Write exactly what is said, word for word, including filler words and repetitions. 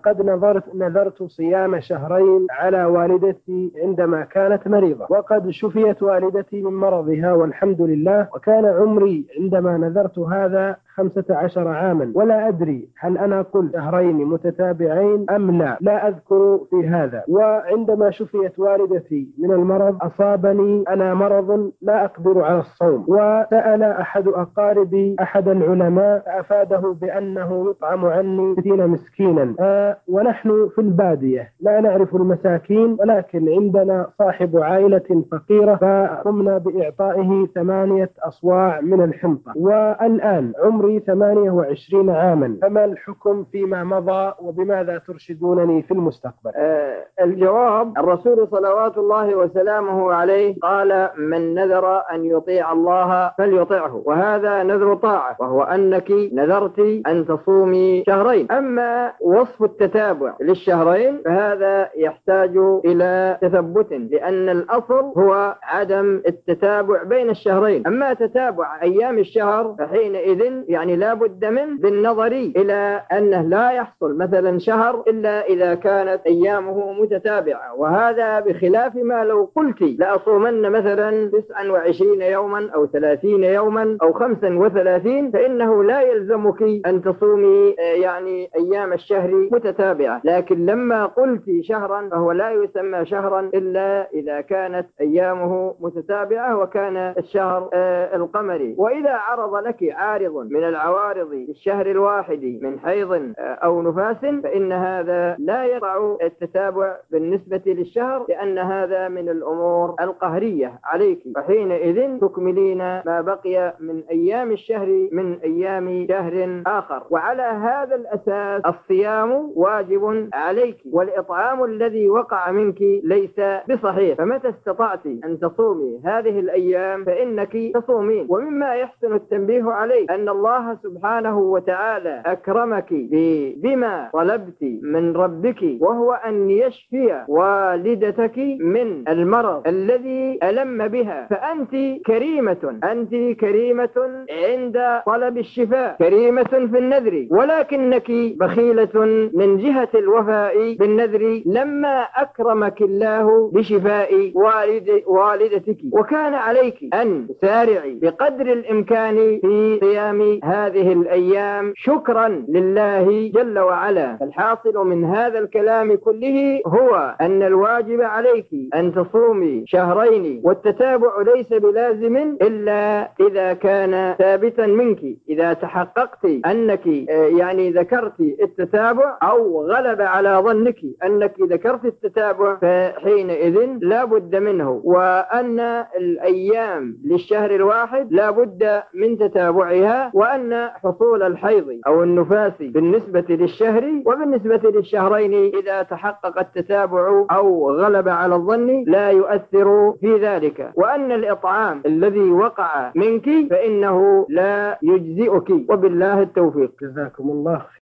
قد نظرت نذرت صيام شهرين على والدتي عندما كانت مريضة، وقد شفيت والدتي من مرضها والحمد لله، وكان عمري عندما نذرت هذا خمسة عشر عاما، ولا أدري هل أنا قلت شهرين متتابعين أم لا، لا أذكر في هذا. وعندما شفيت والدتي من المرض أصابني أنا مرض لا أقدر على الصوم، وسأل أحد أقاربي أحد العلماء فأفاده بأنه يطعم عني ستين مسكينا. آه ونحن في البادية لا نعرف المساكين، ولكن عندنا صاحب عائلة فقيرة فقمنا بإعطائه ثمانية أصواع من الحنطة، والآن عمري ثمانية وعشرين عاما، فما الحكم فيما مضى وبماذا ترشدونني في المستقبل؟ آه الجواب: الرسول صلوات الله وسلامه عليه قال: من نذر أن يطيع الله فليطيعه، وهذا نذر طاعة، وهو أنك نذرت أن تصومي شهرين. أما وصف التتابع للشهرين فهذا يحتاج إلى تثبت، لأن الأصل هو عدم التتابع بين الشهرين. أما تتابع أيام الشهر فحينئذ يعني لا بد من بالنظر إلى أنه لا يحصل مثلا شهر إلا إذا كانت أيامه متتابعة، وهذا بخلاف ما لو قلت لأصومن مثلا تسعا وعشرين يوما أو ثلاثين يوما أو خمسا وثلاثين، فإنه لا يلزمك أن تصومي يعني أيام الشهر متتابعة. لكن لما قلت شهرا فهو لا يسمى شهرا إلا إذا كانت أيامه متتابعة وكان الشهر القمري. وإذا عرض لك عارض من العوارض للشهر الواحد من حيض أو نفاس فإن هذا لا يقع التتابع بالنسبة للشهر، لأن هذا من الأمور القهرية عليك، وحينئذ تكملين ما بقي من أيام الشهر من أيام شهر آخر. وعلى هذا الأساس الصيام واجب عليك، والإطعام الذي وقع منك ليس بصحيح، فمتى استطعت أن تصومي هذه الأيام فإنك تصومين. ومما يحسن التنبيه عليه أن الله سبحانه وتعالى أكرمك بما طلبت من ربك، وهو أن يشفي والدتك من المرض الذي ألم بها، فأنت كريمة، أنت كريمة عند طلب الشفاء، كريمة في النذر، ولكنك بخيلة من جهة الوفاء بالنذر لما أكرمك الله بشفاء والد والدتك. وكان عليك أن تسارعي بقدر الإمكان في صيام هذه الأيام شكرا لله جل وعلا. الحاصل من هذا الكلام كله هو أن الواجب عليك أن تصومي شهرين، والتتابع ليس بلازم إلا إذا كان ثابتا منك. إذا تحققت أنك يعني ذكرت التتابع أو غلب على ظنك أنك ذكرت التتابع فحينئذ لا بد منه، وأن الأيام للشهر الواحد لا بد من تتابعها، وأن حصول الحيض أو النفاس بالنسبة للشهر وبالنسبة للشهرين إذا تحقق التتابع أو غلب على الظن لا يؤثر في ذلك، وأن الإطعام الذي وقع منك فإنه لا يجزئك، وبالله التوفيق. جزاكم الله.